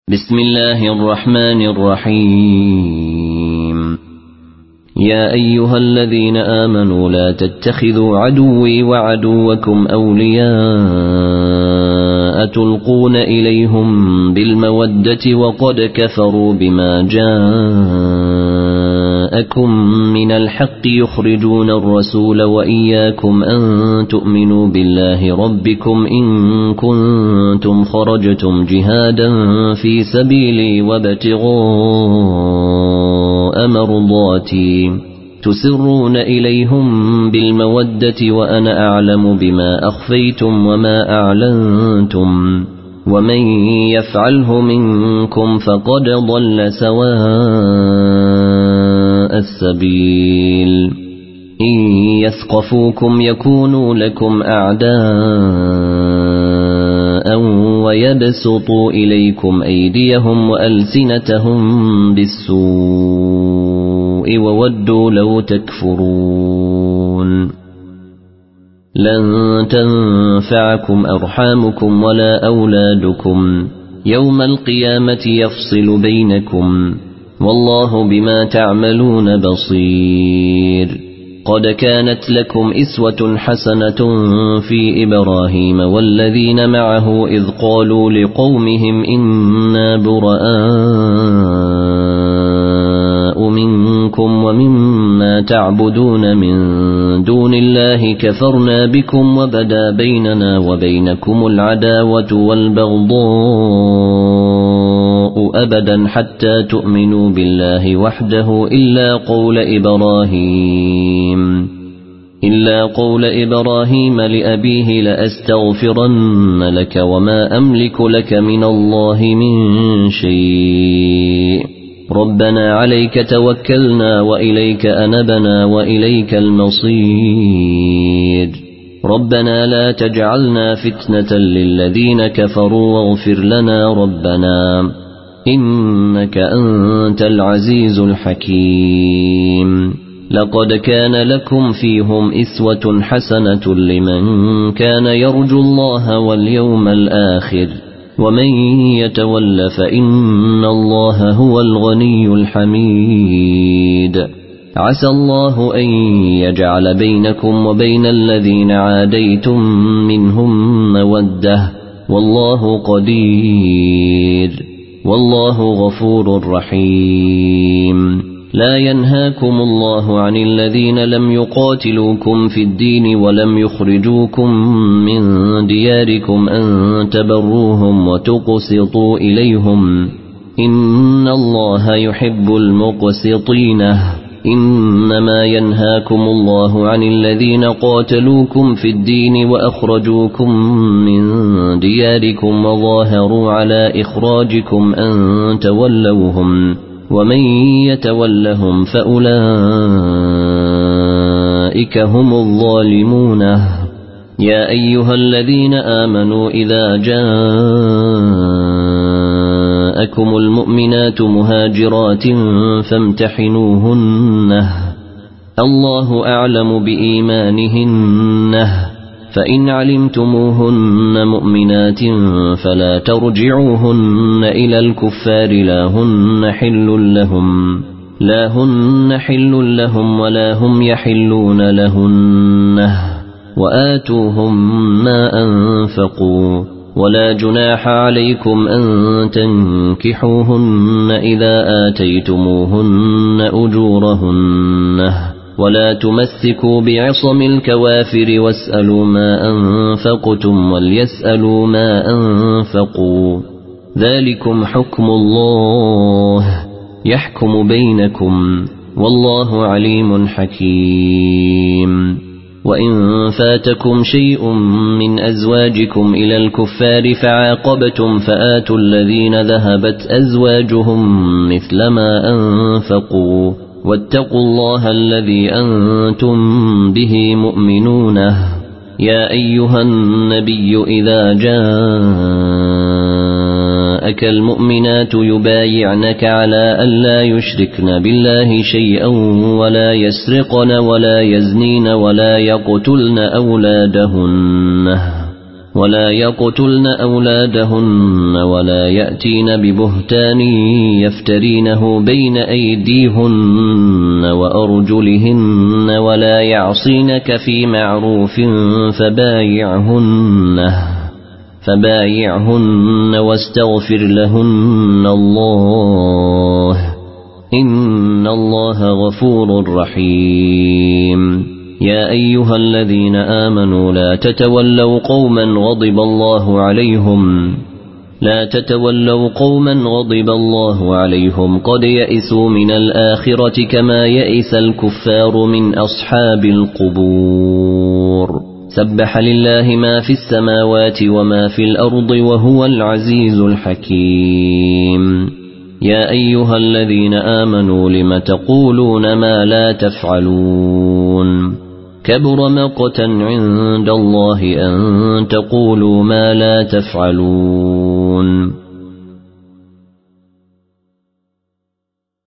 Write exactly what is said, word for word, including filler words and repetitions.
بسم الله الرحمن الرحيم. يا أيها الذين آمنوا لا تتخذوا عدوي وعدوكم أولياء تلقون إليهم بالمودة وقد كفروا بما جاءكم من الحق يخرجون الرسول وإياكم أن تؤمنوا بالله ربكم إن كنتم خرجتم جهادا في سبيلي وابتغاء مرضاتي تسرون إليهم بالمودة وأنا أعلم بما أخفيتم وما أعلنتم ومن يفعله منكم فقد ضل سواء السبيل. إن يثقفوكم يكونوا لكم أعداء ويبسطوا إليكم أيديهم وألسنتهم بالسوء وودوا لو تكفرون. لن تنفعكم أرحامكم ولا أولادكم يوم القيامة يفصل بينكم والله بما تعملون بصير. قد كانت لكم إسوة حسنة في إبراهيم والذين معه إذ قالوا لقومهم إنا براء منكم ومما تعبدون من دون الله كفرنا بكم وبدا بيننا وبينكم العداوة والبغضاء أبدا حتى تؤمنوا بالله وحده إلا قول إبراهيم إلا قول إبراهيم لأبيه لأستغفرن لك وما أملك لك من الله من شيء ربنا عليك توكلنا وإليك أنبنا وإليك المصير. ربنا لا تجعلنا فتنة للذين كفروا واغفر لنا ربنا إنك أنت العزيز الحكيم. لقد كان لكم فيهم إسوة حسنة لمن كان يرجو الله واليوم الآخر ومن يتول فإن الله هو الغني الحميد. عسى الله أن يجعل بينكم وبين الذين عاديتم منهم مودة والله قدير والله غفور رحيم. لا ينهاكم الله عن الذين لم يقاتلوكم في الدين ولم يخرجوكم من دياركم أن تبروهم وتقسطوا إليهم إن الله يحب المقسطين. إنما ينهاكم الله عن الذين قاتلوكم في الدين وأخرجوكم من دياركم وظاهروا على إخراجكم أن تولوهم ومن يتولهم فأولئك هم الظالمون. يا أيها الذين آمنوا إذا جاءكم المؤمنات مهاجرات فامتحنوهن الله أعلم بإيمانهن فإن علمتموهن مؤمنات فلا ترجعوهن إلى الكفار لا هن حل لهم لا هن حل لهم ولا هم يحلون لهن وآتوهم ما أنفقوا ولا جناح عليكم أن تنكحوهن إذا آتيتموهن أجورهن ولا تمسكوا بعصم الكوافر واسألوا ما أنفقتم وليسألوا ما أنفقوا ذلكم حكم الله يحكم بينكم والله عليم حكيم. وإن فاتكم شيء من أزواجكم إلى الكفار فعاقبتم فآتوا الذين ذهبت أزواجهم مثل ما أنفقوا واتقوا الله الذي أنتم به مؤمنون. يا أيها النبي إذا جاءك المؤمنات يبايعنك على ألا يشركن بالله شيئا ولا يسرقن ولا يزنين ولا يقتلن أولادهن ولا يقتلن أولادهن ولا يأتين ببهتان يفترينه بين أيديهن وأرجلهن ولا يعصينك في معروف فبايعهن فبايعهن واستغفر لهن الله إن الله غفور رحيم. يا أيها الذين آمنوا لا تتولوا قوما غضب الله عليهم لا تتولوا قوما غضب الله عليهم قد يئسوا من الآخرة كما يئس الكفار من أصحاب القبور. سبح لله ما في السماوات وما في الأرض وهو العزيز الحكيم. يا أيها الذين آمنوا لم تقولون ما لا تفعلون كبر مقتا عند الله أن تقولوا ما لا تفعلون.